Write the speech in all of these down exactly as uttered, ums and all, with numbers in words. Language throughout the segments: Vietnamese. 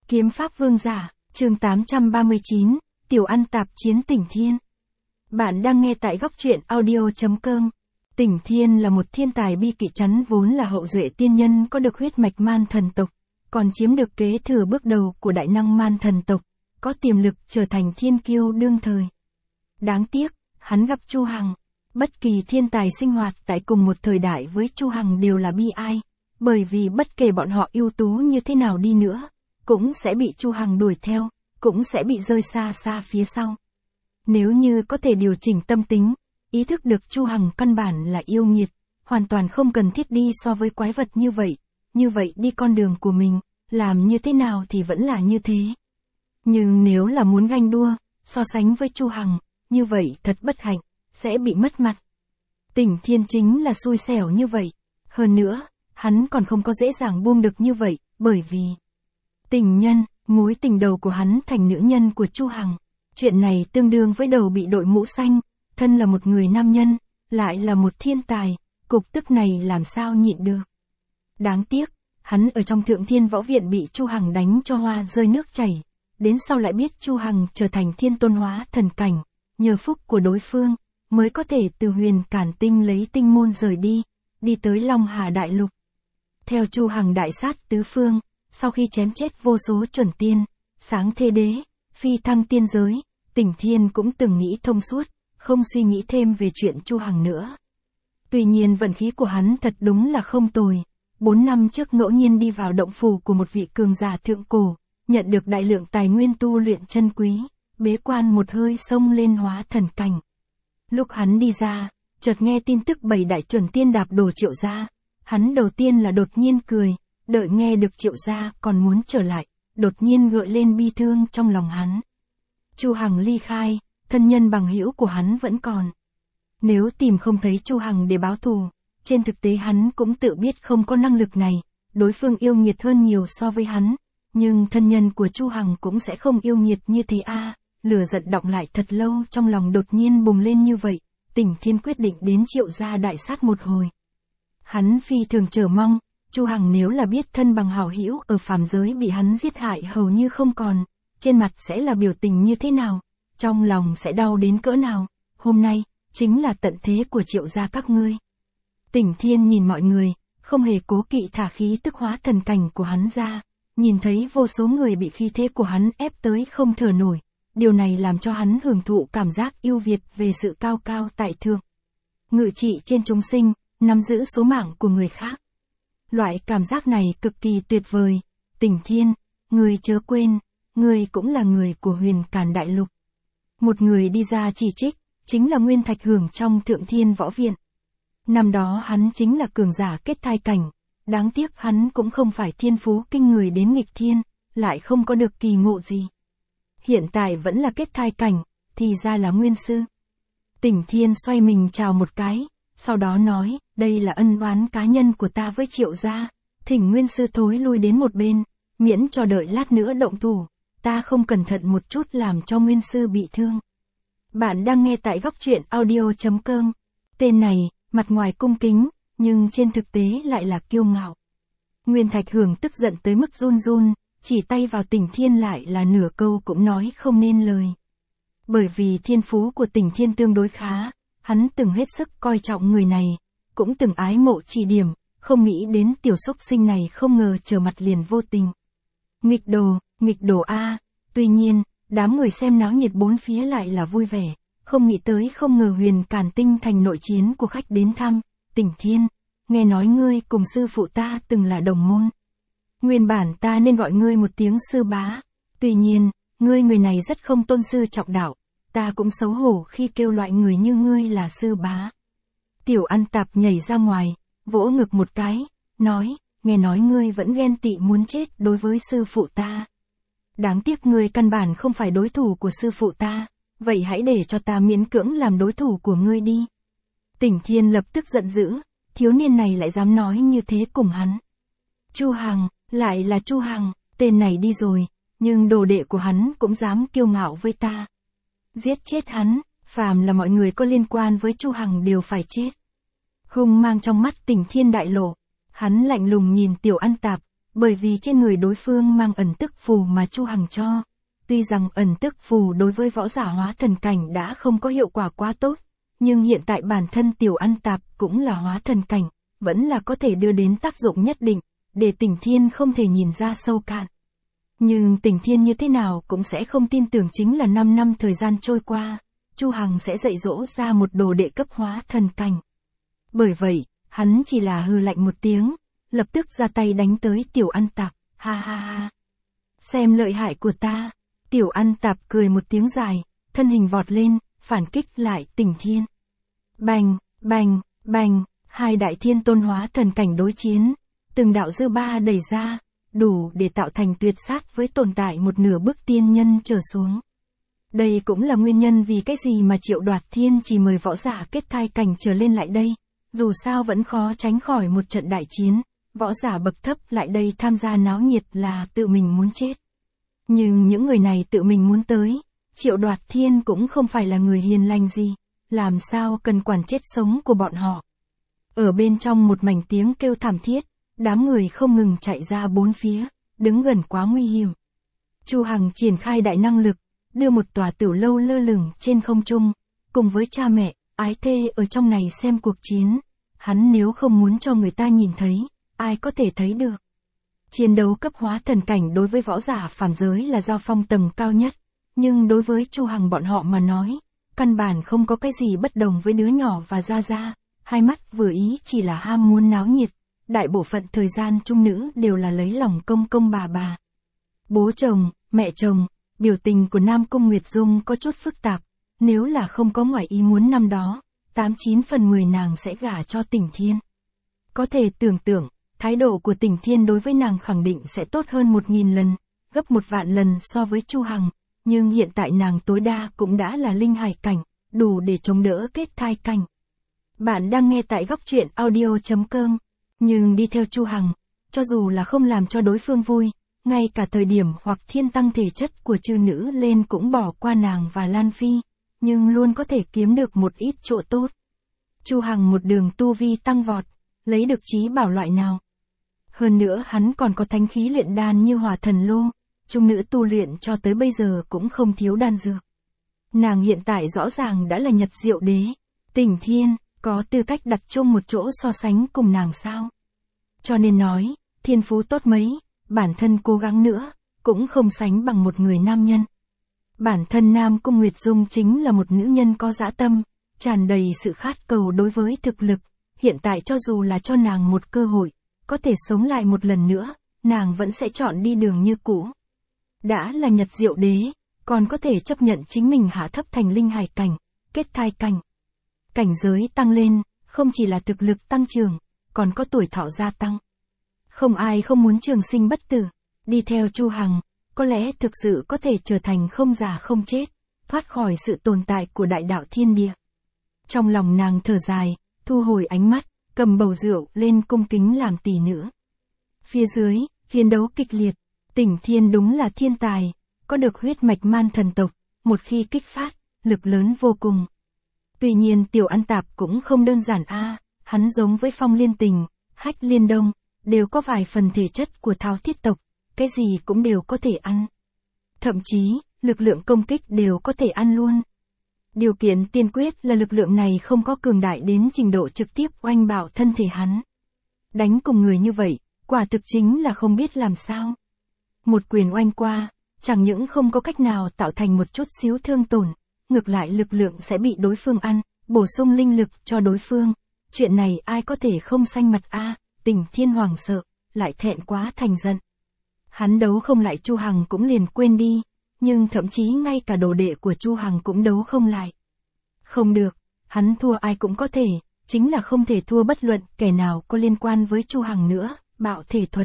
Kiếm pháp vương giả, chương tám trăm ba mươi chín, Tiểu Ăn Tạp chiến Tỉnh Thiên. Bạn đang nghe tại góc truyện audio chấm com. Tỉnh Thiên là một thiên tài bi kỵ chắn vốn là hậu duệ tiên nhân có được huyết mạch man thần tộc, còn chiếm được kế thừa bước đầu của đại năng man thần tộc, có tiềm lực trở thành thiên kiêu đương thời. Đáng tiếc, hắn gặp Chu Hằng. Bất kỳ thiên tài sinh hoạt tại cùng một thời đại với Chu Hằng đều là bi ai, bởi vì bất kể bọn họ ưu tú như thế nào đi nữa, cũng sẽ bị Chu Hằng đuổi theo, cũng sẽ bị rơi xa xa phía sau. Nếu như có thể điều chỉnh tâm tính, ý thức được Chu Hằng căn bản là yêu nghiệt, hoàn toàn không cần thiết đi so với quái vật như vậy, như vậy đi con đường của mình, làm như thế nào thì vẫn là như thế. Nhưng nếu là muốn ganh đua, so sánh với Chu Hằng, như vậy thật bất hạnh, sẽ bị mất mặt. Tỉnh Thiên chính là xui xẻo như vậy, hơn nữa, hắn còn không có dễ dàng buông được như vậy, bởi vì tình nhân, mối tình đầu của hắn thành nữ nhân của Chu Hằng. Chuyện này tương đương với đầu bị đội mũ xanh, thân là một người nam nhân, lại là một thiên tài, cục tức này làm sao nhịn được. Đáng tiếc, hắn ở trong Thượng Thiên Võ Viện bị Chu Hằng đánh cho hoa rơi nước chảy, đến sau lại biết Chu Hằng trở thành thiên tôn hóa thần cảnh, nhờ phúc của đối phương, mới có thể từ Huyền Cản Tinh lấy tinh môn rời đi, đi tới Long Hà Đại Lục. Theo Chu Hằng đại sát tứ phương, sau khi chém chết vô số chuẩn tiên, sáng thế đế, phi thăng tiên giới, Tỉnh Thiên cũng từng nghĩ thông suốt, không suy nghĩ thêm về chuyện Chu Hằng nữa. Tuy nhiên vận khí của hắn thật đúng là không tồi. Bốn năm trước ngẫu nhiên đi vào động phủ của một vị cường giả thượng cổ, nhận được đại lượng tài nguyên tu luyện chân quý, bế quan một hơi xông lên hóa thần cảnh. Lúc hắn đi ra, chợt nghe tin tức bảy đại chuẩn tiên đạp đổ Triệu gia, hắn đầu tiên là đột nhiên cười, đợi nghe được Triệu gia còn muốn trở lại, đột nhiên gợi lên bi thương trong lòng hắn. Chu Hằng ly khai, thân nhân bằng hữu của hắn vẫn còn. Nếu tìm không thấy Chu Hằng để báo thù, trên thực tế hắn cũng tự biết không có năng lực này, đối phương yêu nghiệt hơn nhiều so với hắn, nhưng thân nhân của Chu Hằng cũng sẽ không yêu nghiệt như thế a. À, lửa giận đọng lại thật lâu trong lòng đột nhiên bùng lên như vậy, Tỉnh Thiên quyết định đến Triệu gia đại sát một hồi. Hắn phi thường chờ mong, Chu Hằng nếu là biết thân bằng hảo hữu ở phàm giới bị hắn giết hại hầu như không còn, trên mặt sẽ là biểu tình như thế nào, trong lòng sẽ đau đến cỡ nào, hôm nay, chính là tận thế của Triệu gia các ngươi. Tỉnh Thiên nhìn mọi người, không hề cố kỵ thả khí tức hóa thần cảnh của hắn ra, nhìn thấy vô số người bị khí thế của hắn ép tới không thở nổi, điều này làm cho hắn hưởng thụ cảm giác yêu việt về sự cao cao tại thượng. Ngự trị trên chúng sinh, nắm giữ số mạng của người khác. Loại cảm giác này cực kỳ tuyệt vời. Tỉnh Thiên, người chớ quên, người cũng là người của Huyền Cản Đại Lục. Một người đi ra chỉ trích, chính là Nguyên Thạch Hưởng trong Thượng Thiên Võ Viện. Năm đó hắn chính là cường giả kết thai cảnh, đáng tiếc hắn cũng không phải thiên phú kinh người đến nghịch thiên, lại không có được kỳ ngộ gì. Hiện tại vẫn là kết thai cảnh, thì ra là Nguyên Sư. Tỉnh Thiên xoay mình chào một cái, sau đó nói, đây là ân oán cá nhân của ta với Triệu gia, thỉnh Nguyên Sư thối lui đến một bên, miễn cho đợi lát nữa động thủ, ta không cẩn thận một chút làm cho Nguyên Sư bị thương. Bạn đang nghe tại góc truyện audio chấm com. Tên này, mặt ngoài cung kính, nhưng trên thực tế lại là kiêu ngạo. Nguyên Thạch Hưởng tức giận tới mức run run, chỉ tay vào Tỉnh Thiên lại là nửa câu cũng nói không nên lời. Bởi vì thiên phú của Tỉnh Thiên tương đối khá, hắn từng hết sức coi trọng người này, cũng từng ái mộ chỉ điểm, không nghĩ đến tiểu xúc sinh này không ngờ trở mặt liền vô tình. Nghịch đồ, nghịch đồ a. Tuy nhiên, đám người xem náo nhiệt bốn phía lại là vui vẻ, không nghĩ tới không ngờ Huyền Cản Tinh thành nội chiến của khách đến thăm. Tỉnh Thiên, nghe nói ngươi cùng sư phụ ta từng là đồng môn. Nguyên bản ta nên gọi ngươi một tiếng sư bá, tuy nhiên, ngươi người này rất không tôn sư trọng đạo, ta cũng xấu hổ khi kêu loại người như ngươi là sư bá. Tiểu Ăn Tạp nhảy ra ngoài, vỗ ngực một cái, nói, nghe nói ngươi vẫn ghen tị muốn chết đối với sư phụ ta. Đáng tiếc ngươi căn bản không phải đối thủ của sư phụ ta, vậy hãy để cho ta miễn cưỡng làm đối thủ của ngươi đi. Tỉnh Thiên lập tức giận dữ, thiếu niên này lại dám nói như thế cùng hắn. Chu Hằng, lại là Chu Hằng, tên này đi rồi, nhưng đồ đệ của hắn cũng dám kiêu ngạo với ta. Giết chết hắn, phàm là mọi người có liên quan với Chu Hằng đều phải chết. Hung mang trong mắt Tỉnh Thiên đại lộ, hắn lạnh lùng nhìn Tiểu Ăn Tạp, bởi vì trên người đối phương mang ẩn tức phù mà Chu Hằng cho. Tuy rằng ẩn tức phù đối với võ giả hóa thần cảnh đã không có hiệu quả quá tốt, nhưng hiện tại bản thân Tiểu An Tạp cũng là hóa thần cảnh, vẫn là có thể đưa đến tác dụng nhất định, để Tỉnh Thiên không thể nhìn ra sâu cạn. Nhưng Tỉnh Thiên như thế nào cũng sẽ không tin tưởng chính là năm năm thời gian trôi qua, Chu Hằng sẽ dạy dỗ ra một đồ đệ cấp hóa thần cảnh. Bởi vậy, hắn chỉ là hừ lạnh một tiếng, lập tức ra tay đánh tới Tiểu An Tạp, ha ha ha. Xem lợi hại của ta. Tiểu An Tạp cười một tiếng dài, thân hình vọt lên, phản kích lại Tỉnh Thiên. Bành, bành, bành, hai đại thiên tôn hóa thần cảnh đối chiến, từng đạo dư ba đẩy ra, đủ để tạo thành tuyệt sát với tồn tại một nửa bước tiên nhân trở xuống. Đây cũng là nguyên nhân vì cái gì mà Triệu Đoạt Thiên chỉ mời võ giả kết thai cảnh trở lên lại đây, dù sao vẫn khó tránh khỏi một trận đại chiến, võ giả bậc thấp lại đây tham gia náo nhiệt là tự mình muốn chết. Nhưng những người này tự mình muốn tới, Triệu Đoạt Thiên cũng không phải là người hiền lành gì, làm sao cần quản chết sống của bọn họ. Ở bên trong một mảnh tiếng kêu thảm thiết, đám người không ngừng chạy ra bốn phía, đứng gần quá nguy hiểm. Chu Hằng triển khai đại năng lực, đưa một tòa tiểu lâu lơ lửng trên không trung, cùng với cha mẹ, ái thê ở trong này xem cuộc chiến. Hắn nếu không muốn cho người ta nhìn thấy, ai có thể thấy được. Chiến đấu cấp hóa thần cảnh đối với võ giả phàm giới là giao phong tầng cao nhất, nhưng đối với Chu Hằng bọn họ mà nói, căn bản không có cái gì bất đồng với đứa nhỏ và Gia Gia, hai mắt vừa ý chỉ là ham muốn náo nhiệt, đại bộ phận thời gian trung nữ đều là lấy lòng công công bà bà. Bố chồng, mẹ chồng, biểu tình của Nam Cung Nguyệt Dung có chút phức tạp, nếu là không có ngoại ý muốn năm đó, tám chín phần mười nàng sẽ gả cho Tỉnh Thiên. Có thể tưởng tượng, thái độ của Tỉnh Thiên đối với nàng khẳng định sẽ tốt hơn một nghìn lần, gấp một vạn lần so với Chu Hằng, nhưng hiện tại nàng tối đa cũng đã là linh hải cảnh, đủ để chống đỡ kết thai cảnh. Bạn đang nghe tại góc truyện audio chấm com, nhưng đi theo Chu Hằng, cho dù là không làm cho đối phương vui, ngay cả thời điểm hoặc thiên tăng thể chất của chư nữ lên cũng bỏ qua nàng và Lan Phi, nhưng luôn có thể kiếm được một ít chỗ tốt. Chu Hằng một đường tu vi tăng vọt, lấy được chí bảo loại nào. Hơn nữa hắn còn có thánh khí luyện đan như Hỏa Thần Lô, trung nữ tu luyện cho tới bây giờ cũng không thiếu đan dược. Nàng hiện tại rõ ràng đã là Nhật Diệu Đế, Tỉnh Thiên, có tư cách đặt chung một chỗ so sánh cùng nàng sao? Cho nên nói, thiên phú tốt mấy, bản thân cố gắng nữa, cũng không sánh bằng một người nam nhân. Bản thân Nam Cung Nguyệt Dung chính là một nữ nhân có dã tâm, tràn đầy sự khát cầu đối với thực lực, hiện tại cho dù là cho nàng một cơ hội, có thể sống lại một lần nữa, nàng vẫn sẽ chọn đi đường như cũ. Đã là Nhật Diệu Đế, còn có thể chấp nhận chính mình hạ thấp thành linh hải cảnh, kết thai cảnh. Cảnh giới tăng lên, không chỉ là thực lực tăng trưởng, còn có tuổi thọ gia tăng. Không ai không muốn trường sinh bất tử, đi theo Chu Hằng, có lẽ thực sự có thể trở thành không già không chết, thoát khỏi sự tồn tại của đại đạo thiên địa. Trong lòng nàng thở dài, thu hồi ánh mắt, cầm bầu rượu lên cung kính làm tỷ nữ. Phía dưới, chiến đấu kịch liệt, Tỉnh Thiên đúng là thiên tài, có được huyết mạch man thần tộc, một khi kích phát, lực lớn vô cùng. Tuy nhiên Tiểu An Tạp cũng không đơn giản a, hắn giống với Phong Liên Tình, Hách Liên Đông, đều có vài phần thể chất của Thao Thiết tộc, cái gì cũng đều có thể ăn. Thậm chí, lực lượng công kích đều có thể ăn luôn. Điều kiện tiên quyết là lực lượng này không có cường đại đến trình độ trực tiếp oanh bạo thân thể hắn. Đánh cùng người như vậy, quả thực chính là không biết làm sao. Một quyền oanh qua, chẳng những không có cách nào tạo thành một chút xíu thương tổn, ngược lại lực lượng sẽ bị đối phương ăn, bổ sung linh lực cho đối phương. Chuyện này ai có thể không xanh mặt a? Tỉnh Thiên hoàng sợ, lại thẹn quá thành giận. Hắn đấu không lại Chu Hằng cũng liền quên đi, nhưng thậm chí ngay cả đồ đệ của Chu Hằng cũng đấu không lại. Không được, hắn thua ai cũng có thể, chính là không thể thua bất luận kẻ nào có liên quan với Chu Hằng nữa, bạo thể thuật.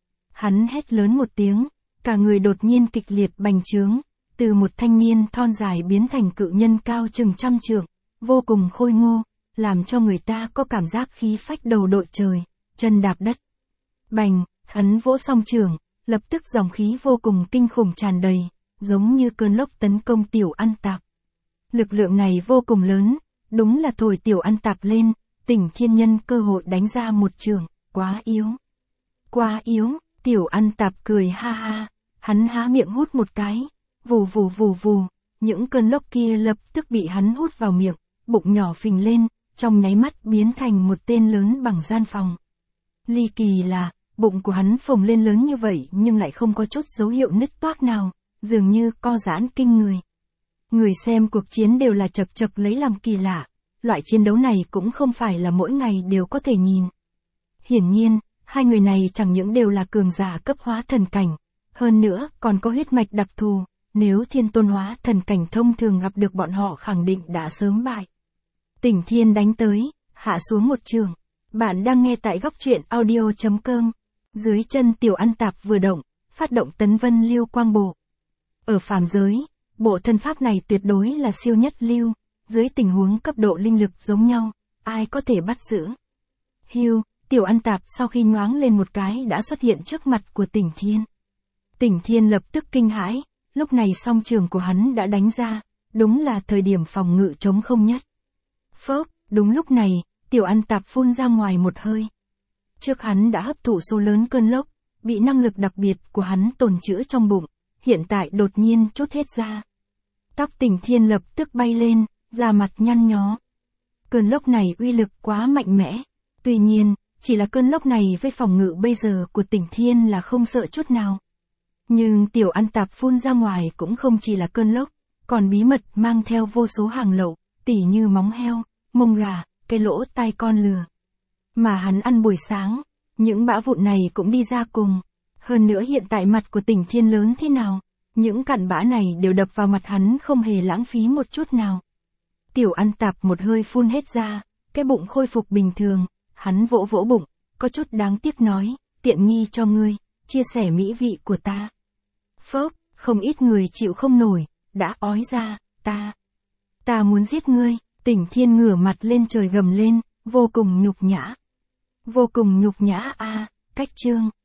Hắn hét lớn một tiếng, cả người đột nhiên kịch liệt bành trướng, từ một thanh niên thon dài biến thành cự nhân cao chừng trăm trượng, vô cùng khôi ngô, làm cho người ta có cảm giác khí phách đầu đội trời, chân đạp đất. Bành, hắn vỗ song trường, lập tức dòng khí vô cùng kinh khủng tràn đầy, giống như cơn lốc tấn công Tiểu An Tạp. Lực lượng này vô cùng lớn, đúng là thổi Tiểu An Tạp lên, Tỉnh Thiên nhân cơ hội đánh ra một trường, quá yếu. Quá yếu, Tiểu Ăn Tạp cười ha ha, hắn há miệng hút một cái, vù vù vù vù, những cơn lốc kia lập tức bị hắn hút vào miệng, bụng nhỏ phình lên, trong nháy mắt biến thành một tên lớn bằng gian phòng. Ly kỳ là, bụng của hắn phồng lên lớn như vậy nhưng lại không có chút dấu hiệu nứt toác nào, dường như co giãn kinh người. Người xem cuộc chiến đều là chật chật lấy làm kỳ lạ, loại chiến đấu này cũng không phải là mỗi ngày đều có thể nhìn. Hiển nhiên, hai người này chẳng những đều là cường giả cấp hóa thần cảnh, hơn nữa còn có huyết mạch đặc thù, nếu thiên tôn hóa thần cảnh thông thường gặp được bọn họ khẳng định đã sớm bại. Tỉnh Thiên đánh tới, hạ xuống một trường. Bạn đang nghe tại góc truyện audio chấm com. Dưới chân Tiểu Ăn Tạp vừa động, phát động tấn vân lưu quang bộ. Ở phàm giới, bộ thân pháp này tuyệt đối là siêu nhất lưu, dưới tình huống cấp độ linh lực giống nhau, ai có thể bắt giữ. Hiu, Tiểu Ăn Tạp sau khi nhoáng lên một cái đã xuất hiện trước mặt của Tỉnh Thiên. Tỉnh Thiên lập tức kinh hãi, lúc này song trường của hắn đã đánh ra, đúng là thời điểm phòng ngự trống không nhất. Phốc, đúng lúc này, Tiểu Ăn Tạp phun ra ngoài một hơi. Trước hắn đã hấp thụ số lớn cơn lốc, bị năng lực đặc biệt của hắn tồn trữ trong bụng, hiện tại đột nhiên trút hết ra. Tóc Tỉnh Thiên lập tức bay lên, da mặt nhăn nhó. Cơn lốc này uy lực quá mạnh mẽ, tuy nhiên, chỉ là cơn lốc này với phòng ngự bây giờ của Tỉnh Thiên là không sợ chút nào. Nhưng Tiểu Ăn Tạp phun ra ngoài cũng không chỉ là cơn lốc, còn bí mật mang theo vô số hàng lậu, tỉ như móng heo, mông gà, cái lỗ tai con lừa. Mà hắn ăn buổi sáng, những bã vụn này cũng đi ra cùng. Hơn nữa hiện tại mặt của Tỉnh Thiên lớn thế nào, những cặn bã này đều đập vào mặt hắn không hề lãng phí một chút nào. Tiểu Ăn Tạp một hơi phun hết ra, cái bụng khôi phục bình thường, hắn vỗ vỗ bụng, có chút đáng tiếc nói, tiện nghi cho ngươi, chia sẻ mỹ vị của ta. Phốc, không ít người chịu không nổi, đã ói ra, ta, ta muốn giết ngươi. Tỉnh Thiên ngửa mặt lên trời gầm lên, vô cùng nhục nhã. Vô cùng nhục nhã a, cách chương.